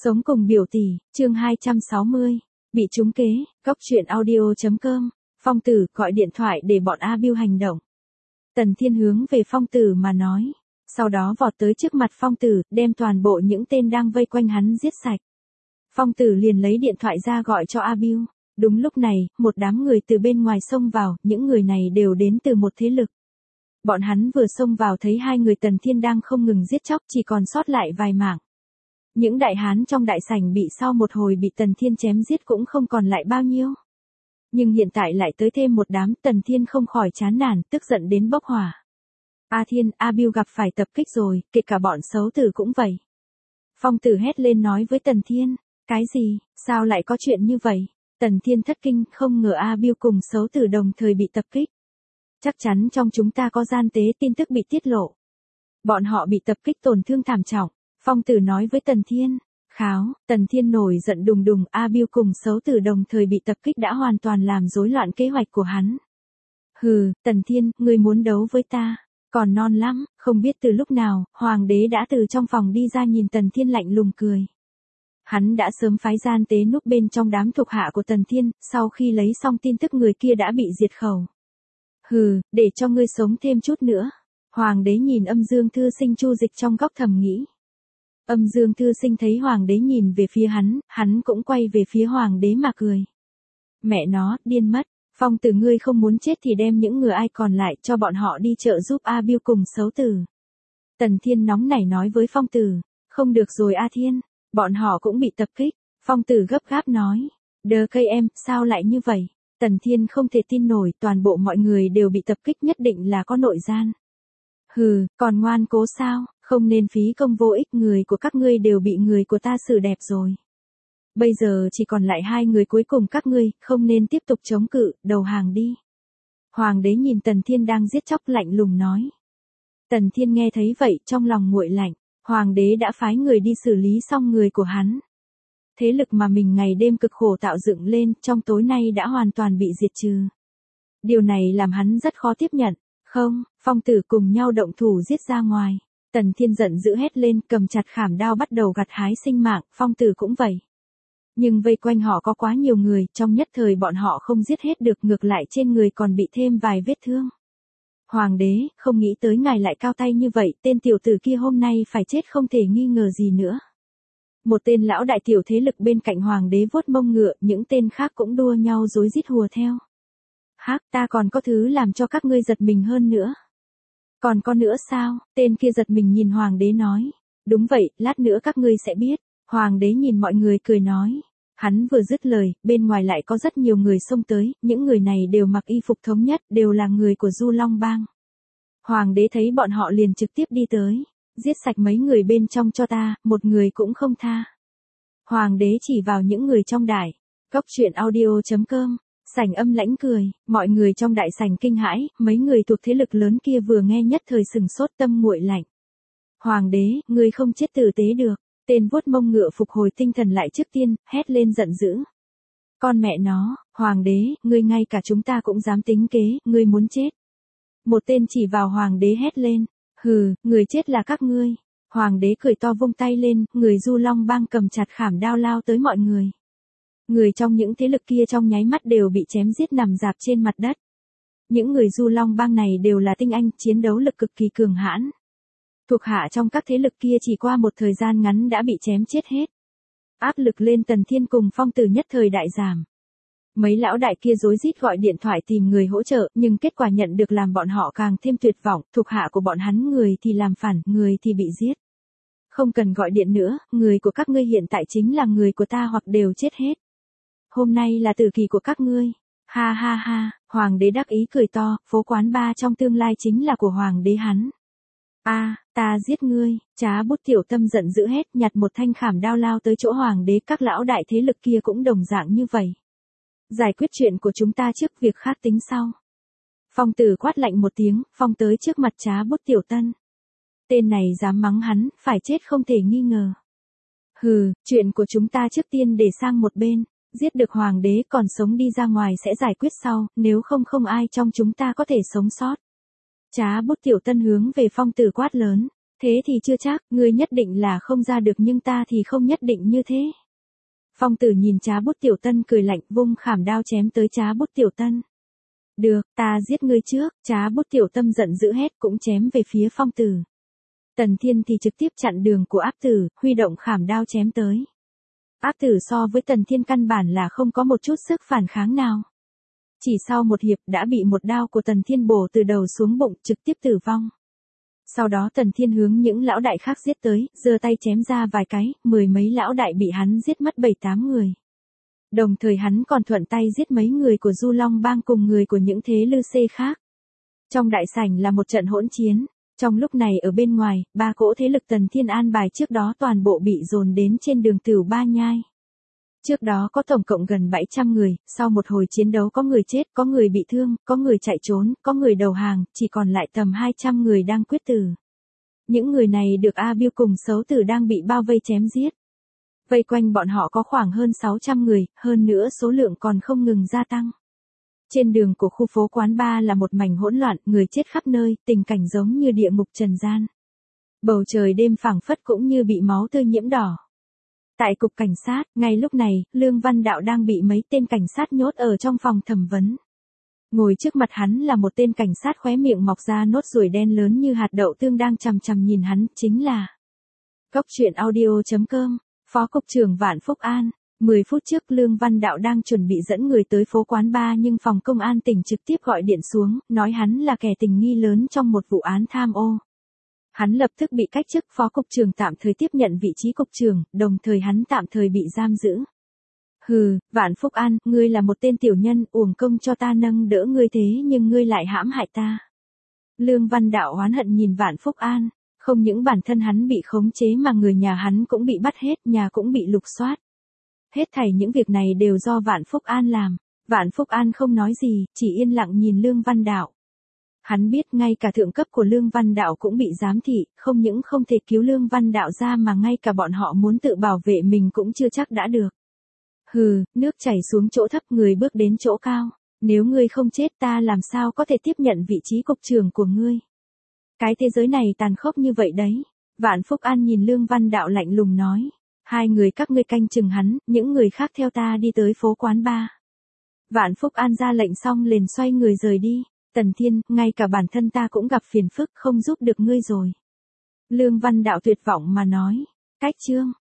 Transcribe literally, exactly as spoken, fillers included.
Sống cùng biểu tỷ, chương hai trăm sáu mươi. Bị trúng kế, góc truyện audio.com. Phong Tử gọi điện thoại để bọn A Bưu hành động. Tần Thiên hướng về Phong Tử mà nói. Sau đó vọt tới trước mặt Phong Tử, đem toàn bộ những tên đang vây quanh hắn giết sạch. Phong Tử liền lấy điện thoại ra gọi cho A Bưu. Đúng lúc này, một đám người từ bên ngoài xông vào, những người này đều đến từ một thế lực. Bọn hắn vừa xông vào thấy hai người Tần Thiên đang không ngừng giết chóc, chỉ còn sót lại vài mạng. Những đại hán trong đại sảnh bị sau một hồi bị Tần Thiên chém giết cũng không còn lại bao nhiêu. Nhưng hiện tại lại tới thêm một đám, Tần Thiên không khỏi chán nản, tức giận đến bốc hỏa. A Thiên, A Bưu gặp phải tập kích rồi, kể cả bọn xấu tử cũng vậy. Phong Tử hét lên nói với Tần Thiên, cái gì, sao lại có chuyện như vậy? Tần Thiên thất kinh, không ngờ A Bưu cùng xấu tử đồng thời bị tập kích. Chắc chắn trong chúng ta có gian tế, tin tức bị tiết lộ. Bọn họ bị tập kích tổn thương thảm trọng. Phong Tử nói với Tần Thiên. Kháo, Tần Thiên nổi giận đùng đùng, A Bưu cùng xấu tử đồng thời bị tập kích đã hoàn toàn làm rối loạn kế hoạch của hắn. Hừ, Tần Thiên, ngươi muốn đấu với ta, còn non lắm. Không biết từ lúc nào, Hoàng đế đã từ trong phòng đi ra nhìn Tần Thiên lạnh lùng cười. Hắn đã sớm phái gian tế núp bên trong đám thuộc hạ của Tần Thiên, sau khi lấy xong tin tức người kia đã bị diệt khẩu. Hừ, để cho ngươi sống thêm chút nữa. Hoàng đế nhìn Âm Dương Thư Sinh Chu Dịch trong góc thầm nghĩ. Âm Dương Thư Sinh thấy Hoàng đế nhìn về phía hắn, hắn cũng quay về phía Hoàng đế mà cười. Mẹ nó, điên mất. Phong Tử, ngươi không muốn chết thì đem những người ai còn lại cho bọn họ đi trợ giúp A Bưu cùng xấu tử. Tần Thiên nóng nảy nói với Phong Tử. Không được rồi A Thiên, bọn họ cũng bị tập kích. Phong Tử gấp gáp nói. Đờ cây em, sao lại như vậy? Tần Thiên không thể tin nổi, toàn bộ mọi người đều bị tập kích, nhất định là có nội gian. Hừ, còn ngoan cố sao, không nên phí công vô ích, người của các ngươi đều bị người của ta xử đẹp rồi. Bây giờ chỉ còn lại hai người cuối cùng các ngươi, không nên tiếp tục chống cự, đầu hàng đi. Hoàng đế nhìn Tần Thiên đang giết chóc lạnh lùng nói. Tần Thiên nghe thấy vậy trong lòng nguội lạnh, Hoàng đế đã phái người đi xử lý xong người của hắn. Thế lực mà mình ngày đêm cực khổ tạo dựng lên, trong tối nay đã hoàn toàn bị diệt trừ. Điều này làm hắn rất khó tiếp nhận. Không, Phong Tử cùng nhau động thủ giết ra ngoài. Tần Thiên giận dữ hét lên, cầm chặt khảm đao bắt đầu gặt hái sinh mạng, Phong Tử cũng vậy. Nhưng vây quanh họ có quá nhiều người, trong nhất thời bọn họ không giết hết được, ngược lại trên người còn bị thêm vài vết thương. Hoàng đế, không nghĩ tới ngài lại cao tay như vậy, tên tiểu tử kia hôm nay phải chết không thể nghi ngờ gì nữa. Một tên lão đại tiểu thế lực bên cạnh Hoàng đế vuốt mông ngựa, những tên khác cũng đua nhau rối rít hùa theo. Hắc, ta còn có thứ làm cho các ngươi giật mình hơn nữa. Còn có nữa sao? Tên kia giật mình nhìn Hoàng đế nói. Đúng vậy, lát nữa các ngươi sẽ biết. Hoàng đế nhìn mọi người cười nói. Hắn vừa dứt lời, bên ngoài lại có rất nhiều người xông tới, những người này đều mặc y phục thống nhất, đều là người của Du Long Bang. Hoàng đế thấy bọn họ liền trực tiếp đi tới. Giết sạch mấy người bên trong cho ta, một người cũng không tha. Hoàng đế chỉ vào những người trong đài. Góc truyện audio.com. Sảnh Âm Lãnh cười, mọi người trong đại sảnh kinh hãi, mấy người thuộc thế lực lớn kia vừa nghe nhất thời sừng sốt, tâm nguội lạnh. Hoàng đế, ngươi không chết tử tế được. Tên vuốt mông ngựa phục hồi tinh thần lại trước tiên, hét lên giận dữ. Con mẹ nó, Hoàng đế, ngươi ngay cả chúng ta cũng dám tính kế, ngươi muốn chết. Một tên chỉ vào Hoàng đế hét lên. Hừ, người chết là các ngươi. Hoàng đế cười to vung tay lên, người Du Long Bang cầm chặt khảm đao lao tới mọi người. Người trong những thế lực kia trong nháy mắt đều bị chém giết nằm rạp trên mặt đất. Những người Du Long Bang này đều là tinh anh, chiến đấu lực cực kỳ cường hãn. Thuộc hạ trong các thế lực kia chỉ qua một thời gian ngắn đã bị chém chết hết. Áp lực lên Tần Thiên cùng Phong Tử nhất thời đại giảm. Mấy lão đại kia rối rít gọi điện thoại tìm người hỗ trợ, nhưng kết quả nhận được làm bọn họ càng thêm tuyệt vọng, thuộc hạ của bọn hắn người thì làm phản, người thì bị giết. Không cần gọi điện nữa, người của các ngươi hiện tại chính là người của ta hoặc đều chết hết. Hôm nay là tử kỳ của các ngươi. Ha ha ha, Hoàng đế đắc ý cười to, phố quán ba trong tương lai chính là của Hoàng đế hắn. A, à, ta giết ngươi, Trá Bút tiểu tâm giận dữ hét, nhặt một thanh khảm đao lao tới chỗ Hoàng đế, các lão đại thế lực kia cũng đồng dạng như vậy. Giải quyết chuyện của chúng ta trước, việc khác tính sau. Phong Tử quát lạnh một tiếng, phong tới trước mặt Trá Bút tiểu tân. Tên này dám mắng hắn, phải chết không thể nghi ngờ. Hừ, chuyện của chúng ta trước tiên để sang một bên. Giết được Hoàng đế còn sống đi ra ngoài sẽ giải quyết sau, nếu không không ai trong chúng ta có thể sống sót. Trá Bút tiểu tân hướng về Phong Tử quát lớn. Thế thì chưa chắc, ngươi nhất định là không ra được nhưng ta thì không nhất định như thế. Phong tử nhìn Trá Bút Tiểu Tân cười lạnh vung khảm đao chém tới Trá Bút Tiểu Tân. Được, ta giết ngươi trước, Trá Bút Tiểu Tâm giận dữ hét cũng chém về phía phong tử. Tần Thiên thì trực tiếp chặn đường của áp tử, huy động khảm đao chém tới. Áp tử so với Tần Thiên căn bản là không có một chút sức phản kháng nào. Chỉ sau một hiệp đã bị một đao của Tần Thiên bổ từ đầu xuống bụng trực tiếp tử vong. Sau đó Tần Thiên hướng những lão đại khác giết tới, giơ tay chém ra vài cái, mười mấy lão đại bị hắn giết mất bảy tám người. Đồng thời hắn còn thuận tay giết mấy người của Du Long Bang cùng người của những thế lư xê khác. Trong đại sảnh là một trận hỗn chiến. Trong lúc này ở bên ngoài, ba cỗ thế lực Tần Thiên an bài trước đó toàn bộ bị dồn đến trên đường Tửu Ba Nhai. Trước đó có tổng cộng gần bảy trăm người, sau một hồi chiến đấu có người chết, có người bị thương, có người chạy trốn, có người đầu hàng, chỉ còn lại tầm hai trăm người đang quyết tử. Những người này được A Biêu cùng Sấu Tử đang bị bao vây chém giết. Vây quanh bọn họ có khoảng hơn sáu trăm người, hơn nữa số lượng còn không ngừng gia tăng. Trên đường của khu phố Quán Ba là một mảnh hỗn loạn, người chết khắp nơi, tình cảnh giống như địa ngục trần gian. Bầu trời đêm phảng phất cũng như bị máu tươi nhiễm đỏ. Tại cục cảnh sát, ngay lúc này, Lương Văn Đạo đang bị mấy tên cảnh sát nhốt ở trong phòng thẩm vấn. Ngồi trước mặt hắn là một tên cảnh sát khóe miệng mọc ra nốt ruồi đen lớn như hạt đậu tương đang chằm chằm nhìn hắn, chính là Cốc truyện audio chấm com, Phó Cục trưởng Vạn Phúc An. mười phút trước Lương Văn Đạo đang chuẩn bị dẫn người tới phố Quán Ba nhưng phòng công an tỉnh trực tiếp gọi điện xuống, nói hắn là kẻ tình nghi lớn trong một vụ án tham ô. Hắn lập tức bị cách chức phó cục trưởng tạm thời tiếp nhận vị trí cục trưởng, đồng thời hắn tạm thời bị giam giữ. Hừ, Vạn Phúc An, ngươi là một tên tiểu nhân, uổng công cho ta nâng đỡ ngươi thế nhưng ngươi lại hãm hại ta. Lương Văn Đạo oán hận nhìn Vạn Phúc An, không những bản thân hắn bị khống chế mà người nhà hắn cũng bị bắt hết, nhà cũng bị lục soát. Hết thảy những việc này đều do Vạn Phúc An làm. Vạn Phúc An không nói gì, chỉ yên lặng nhìn Lương Văn Đạo. Hắn biết ngay cả thượng cấp của Lương Văn Đạo cũng bị giám thị, không những không thể cứu Lương Văn Đạo ra mà ngay cả bọn họ muốn tự bảo vệ mình cũng chưa chắc đã được. Hừ, nước chảy xuống chỗ thấp người bước đến chỗ cao. Nếu ngươi không chết ta làm sao có thể tiếp nhận vị trí cục trưởng của ngươi. Cái thế giới này tàn khốc như vậy đấy. Vạn Phúc An nhìn Lương Văn Đạo lạnh lùng nói. Hai người các ngươi canh chừng hắn, những người khác theo ta đi tới phố Quán Ba. Vạn Phúc An ra lệnh xong liền xoay người rời đi. Tần Thiên, ngay cả bản thân ta cũng gặp phiền phức không giúp được ngươi rồi. Lương Văn Đạo tuyệt vọng mà nói. Cách chương.